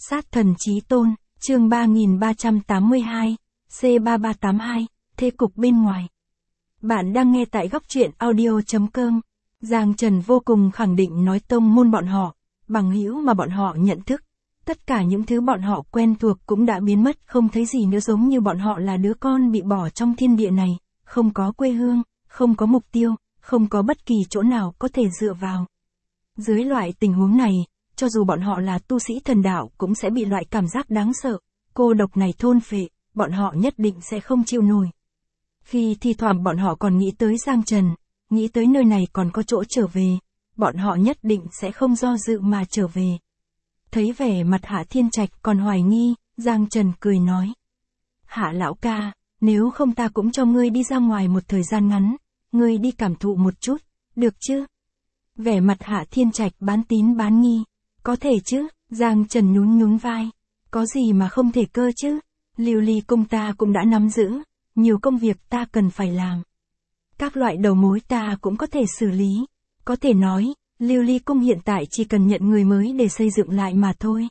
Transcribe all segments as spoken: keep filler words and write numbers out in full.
Sát thần chí tôn, chương ba nghìn ba trăm tám mươi hai, C ba ba tám hai, thế cục bên ngoài. Bạn đang nghe tại góc truyện audio.com. Giang Trần vô cùng khẳng định nói tông môn bọn họ, bằng hữu mà bọn họ nhận thức. Tất cả những thứ bọn họ quen thuộc cũng đã biến mất, không thấy gì nữa, giống như bọn họ là đứa con bị bỏ trong thiên địa này, không có quê hương, không có mục tiêu, không có bất kỳ chỗ nào có thể dựa vào. Dưới loại tình huống này, cho dù bọn họ là tu sĩ thần đạo cũng sẽ bị loại cảm giác đáng sợ, cô độc này thôn phệ, bọn họ nhất định sẽ không chịu nổi. Khi thi thoảng bọn họ còn nghĩ tới Giang Trần, nghĩ tới nơi này còn có chỗ trở về, bọn họ nhất định sẽ không do dự mà trở về. Thấy vẻ mặt Hạ Thiên Trạch còn hoài nghi, Giang Trần cười nói. Hạ lão ca, nếu không ta cũng cho ngươi đi ra ngoài một thời gian ngắn, ngươi đi cảm thụ một chút, được chứ? Vẻ mặt Hạ Thiên Trạch bán tín bán nghi. Có thể chứ, Giang Trần nhún nhún vai. Có gì mà không thể cơ chứ? Lưu Ly cung ta cũng đã nắm giữ, nhiều công việc ta cần phải làm. Các loại đầu mối ta cũng có thể xử lý. Có thể nói, Lưu Ly cung hiện tại chỉ cần nhận người mới để xây dựng lại mà thôi.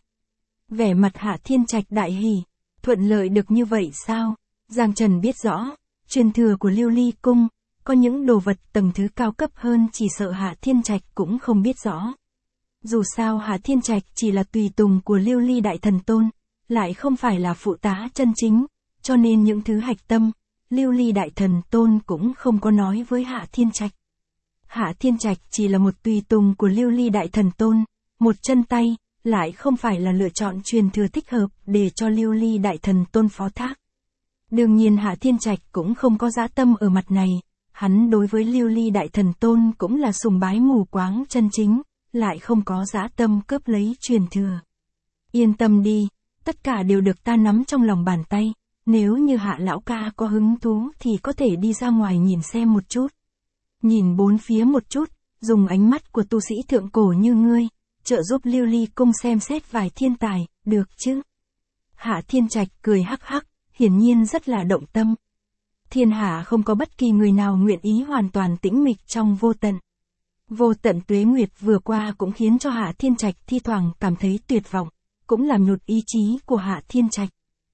Vẻ mặt Hạ Thiên Trạch đại hỉ, thuận lợi được như vậy sao? Giang Trần biết rõ, truyền thừa của Lưu Ly cung, có những đồ vật tầng thứ cao cấp hơn chỉ sợ Hạ Thiên Trạch cũng không biết rõ. Dù sao Hạ Thiên Trạch chỉ là tùy tùng của Lưu Ly Đại Thần Tôn, lại không phải là phụ tá chân chính, cho nên những thứ hạch tâm, Lưu Ly Đại Thần Tôn cũng không có nói với Hạ Thiên Trạch. Hạ Thiên Trạch chỉ là một tùy tùng của Lưu Ly Đại Thần Tôn, một chân tay, lại không phải là lựa chọn truyền thừa thích hợp để cho Lưu Ly Đại Thần Tôn phó thác. Đương nhiên Hạ Thiên Trạch cũng không có dã tâm ở mặt này, hắn đối với Lưu Ly Đại Thần Tôn cũng là sùng bái mù quáng chân chính, lại không có dã tâm cướp lấy truyền thừa. Yên tâm đi, tất cả đều được ta nắm trong lòng bàn tay, nếu như Hạ lão ca có hứng thú thì có thể đi ra ngoài nhìn xem một chút. Nhìn bốn phía một chút, dùng ánh mắt của tu sĩ thượng cổ như ngươi, trợ giúp Lưu Ly cung xem xét vài thiên tài, được chứ? Hạ Thiên Trạch cười hắc hắc, hiển nhiên rất là động tâm. Thiên hạ không có bất kỳ người nào nguyện ý hoàn toàn tĩnh mịch trong vô tận. Vô tận tuế nguyệt vừa qua cũng khiến cho Hạ Thiên Trạch thi thoảng cảm thấy tuyệt vọng, cũng làm nhụt ý chí của Hạ Thiên Trạch.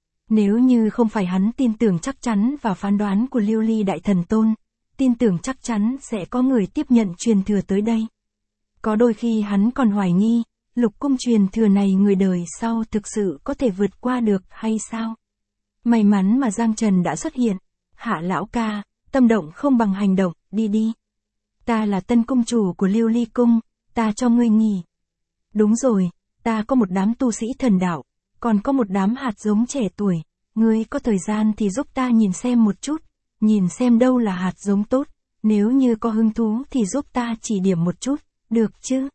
Nếu như không phải hắn tin tưởng chắc chắn vào phán đoán của Lưu Ly Đại Thần Tôn, tin tưởng chắc chắn sẽ có người tiếp nhận truyền thừa tới đây. Có đôi khi hắn còn hoài nghi, lục cung truyền thừa này người đời sau thực sự có thể vượt qua được hay sao? May mắn mà Giang Trần đã xuất hiện. Hạ lão ca, tâm động không bằng hành động, đi đi. Ta là tân cung chủ của Lưu Ly cung, ta cho ngươi nghỉ. Đúng rồi, ta có một đám tu sĩ thần đạo, còn có một đám hạt giống trẻ tuổi, ngươi có thời gian thì giúp ta nhìn xem một chút, nhìn xem đâu là hạt giống tốt, nếu như có hứng thú thì giúp ta chỉ điểm một chút, được chứ?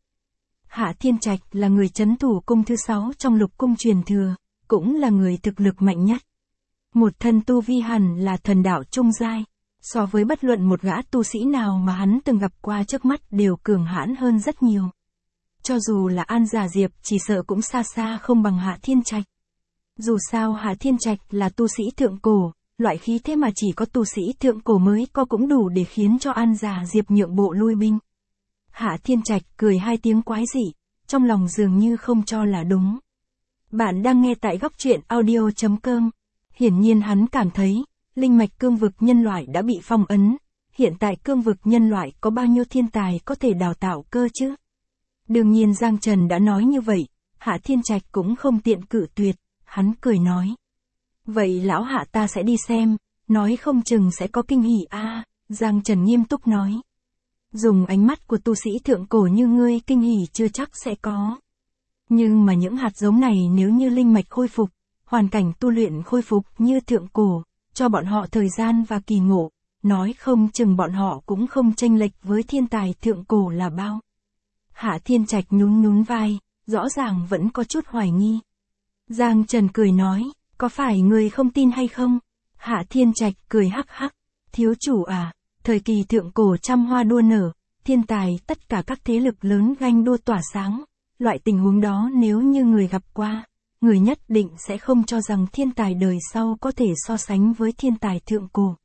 Hạ Thiên Trạch là người trấn thủ cung thứ sáu trong lục cung truyền thừa, cũng là người thực lực mạnh nhất. Một thân tu vi hẳn là thần đạo trung giai, so với bất luận một gã tu sĩ nào mà hắn từng gặp qua trước mắt đều cường hãn hơn rất nhiều. Cho dù là An Giả Diệp chỉ sợ cũng xa xa không bằng Hạ Thiên Trạch. Dù sao Hạ Thiên Trạch là tu sĩ thượng cổ, loại khí thế mà chỉ có tu sĩ thượng cổ mới có cũng đủ để khiến cho An Giả Diệp nhượng bộ lui binh. Hạ Thiên Trạch cười hai tiếng quái dị, trong lòng dường như không cho là đúng. Bạn đang nghe tại góc truyện audio.com. Hiển nhiên hắn cảm thấy, linh mạch cương vực nhân loại đã bị phong ấn, hiện tại cương vực nhân loại có bao nhiêu thiên tài có thể đào tạo cơ chứ? Đương nhiên Giang Trần đã nói như vậy, Hạ Thiên Trạch cũng không tiện cự tuyệt, hắn cười nói. Vậy lão Hạ ta sẽ đi xem, nói không chừng sẽ có kinh hỉ a. À, Giang Trần nghiêm túc nói. Dùng ánh mắt của tu sĩ thượng cổ như ngươi kinh hỉ chưa chắc sẽ có. Nhưng mà những hạt giống này nếu như linh mạch khôi phục, hoàn cảnh tu luyện khôi phục như thượng cổ, cho bọn họ thời gian và kỳ ngộ, nói không chừng bọn họ cũng không chênh lệch với thiên tài thượng cổ là bao. Hạ Thiên Trạch nhún nhún vai, rõ ràng vẫn có chút hoài nghi. Giang Trần cười nói, có phải người không tin hay không? Hạ Thiên Trạch cười hắc hắc, thiếu chủ à, thời kỳ thượng cổ trăm hoa đua nở, thiên tài tất cả các thế lực lớn ganh đua tỏa sáng, loại tình huống đó nếu như người gặp qua, người nhất định sẽ không cho rằng thiên tài đời sau có thể so sánh với thiên tài thượng cổ.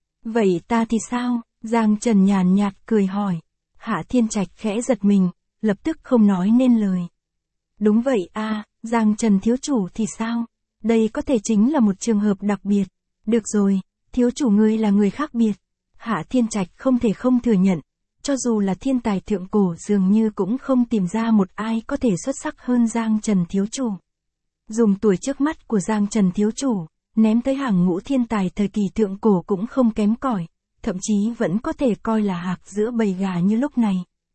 Vậy ta thì sao? Giang Trần nhàn nhạt cười hỏi. Hạ Thiên Trạch khẽ giật mình, lập tức không nói nên lời. Đúng vậy à, Giang Trần thiếu chủ thì sao? Đây có thể chính là một trường hợp đặc biệt. Được rồi, thiếu chủ ngươi là người khác biệt. Hạ Thiên Trạch không thể không thừa nhận, cho dù là thiên tài thượng cổ dường như cũng không tìm ra một ai có thể xuất sắc hơn Giang Trần thiếu chủ. Dùng tuổi trước mắt của Giang Trần thiếu chủ, ném tới hàng ngũ thiên tài thời kỳ thượng cổ cũng không kém cỏi, thậm chí vẫn có thể coi là hạc giữa bầy gà như lúc này.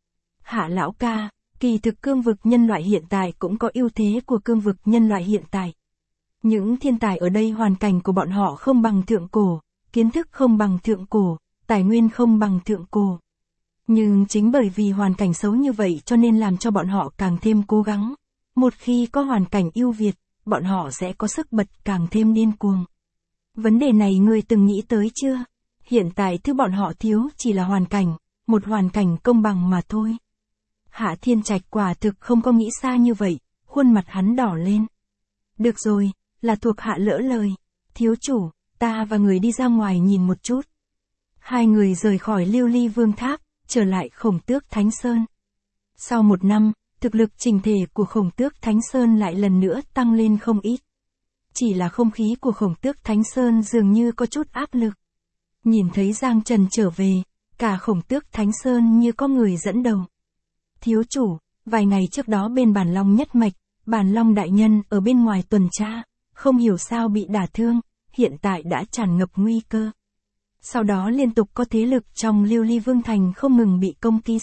Hạ lão ca, kỳ thực cương vực nhân loại hiện tại cũng có ưu thế của cương vực nhân loại hiện tại. Những thiên tài ở đây hoàn cảnh của bọn họ không bằng thượng cổ, kiến thức không bằng thượng cổ, tài nguyên không bằng thượng cổ. Nhưng chính bởi vì hoàn cảnh xấu như vậy cho nên làm cho bọn họ càng thêm cố gắng. Một khi có hoàn cảnh ưu việt, bọn họ sẽ có sức bật càng thêm điên cuồng. Vấn đề này ngươi từng nghĩ tới chưa? Hiện tại thứ bọn họ thiếu chỉ là hoàn cảnh, một hoàn cảnh công bằng mà thôi. Hạ Thiên Trạch quả thực không có nghĩ xa như vậy, khuôn mặt hắn đỏ lên. Được rồi, là thuộc hạ lỡ lời. Thiếu chủ, ta và người đi ra ngoài nhìn một chút. Hai người rời khỏi Lưu Ly Vương Tháp, trở lại Khổng Tước Thánh Sơn. Sau một năm, thực lực chỉnh thể của Khổng Tước Thánh Sơn lại lần nữa tăng lên không ít. Chỉ là không khí của Khổng Tước Thánh Sơn dường như có chút áp lực. Nhìn thấy Giang Trần trở về, cả Khổng Tước Thánh Sơn như có người dẫn đầu. Thiếu chủ, vài ngày trước đó bên Bản Long nhất mạch, Bản Long đại nhân ở bên ngoài tuần tra, không hiểu sao bị đả thương, hiện tại đã tràn ngập nguy cơ. Sau đó liên tục có thế lực trong Lưu Ly Vương Thành không ngừng bị công kích.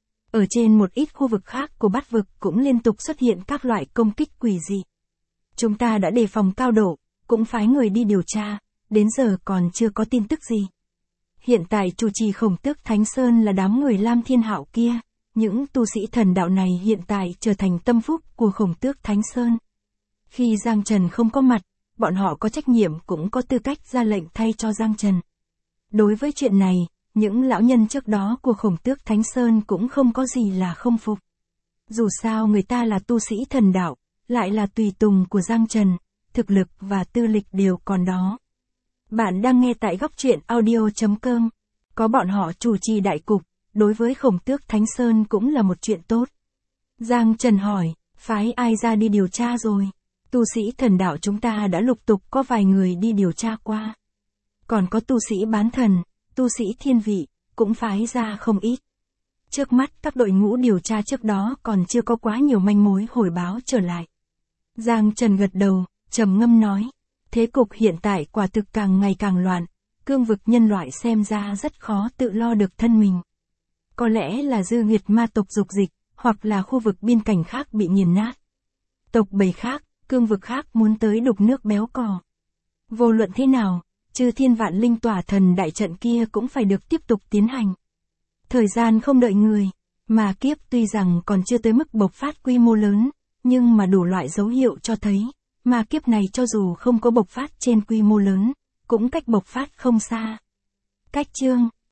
Ở trên một ít khu vực khác của bát vực cũng liên tục xuất hiện các loại công kích quỷ dị. Chúng ta đã đề phòng cao độ, cũng phái người đi điều tra, đến giờ còn chưa có tin tức gì. Hiện tại chủ trì Khổng Tước Thánh Sơn là đám người Lam Thiên Hạo kia, những tu sĩ thần đạo này hiện tại trở thành tâm phúc của Khổng Tước Thánh Sơn. Khi Giang Trần không có mặt, bọn họ có trách nhiệm cũng có tư cách ra lệnh thay cho Giang Trần. Đối với chuyện này, những lão nhân trước đó của Khổng Tước Thánh Sơn cũng không có gì là không phục. Dù sao người ta là tu sĩ thần đạo, lại là tùy tùng của Giang Trần, thực lực và tư lịch đều còn đó. Bạn đang nghe tại góc truyện audio chấm com. Có bọn họ chủ trì đại cục, đối với Khổng Tước Thánh Sơn cũng là một chuyện tốt. Giang Trần hỏi, phái ai ra đi điều tra rồi? Tu sĩ thần đạo chúng ta đã lục tục có vài người đi điều tra qua. Còn có tu sĩ bán thần, tu sĩ thiên vị, cũng phái ra không ít. Trước mắt các đội ngũ điều tra trước đó còn chưa có quá nhiều manh mối hồi báo trở lại. Giang Trần gật đầu, trầm ngâm nói. Thế cục hiện tại quả thực càng ngày càng loạn, cương vực nhân loại xem ra rất khó tự lo được thân mình. Có lẽ là dư nghiệt ma tộc dục dịch, hoặc là khu vực biên cảnh khác bị nghiền nát. Tộc bầy khác, cương vực khác muốn tới đục nước béo cò. Vô luận thế nào, Chư Thiên Vạn Linh Tỏa Thần đại trận kia cũng phải được tiếp tục tiến hành. Thời gian không đợi người, mà kiếp tuy rằng còn chưa tới mức bộc phát quy mô lớn, nhưng mà đủ loại dấu hiệu cho thấy, mà kiếp này cho dù không có bộc phát trên quy mô lớn, cũng cách bộc phát không xa. Cách chương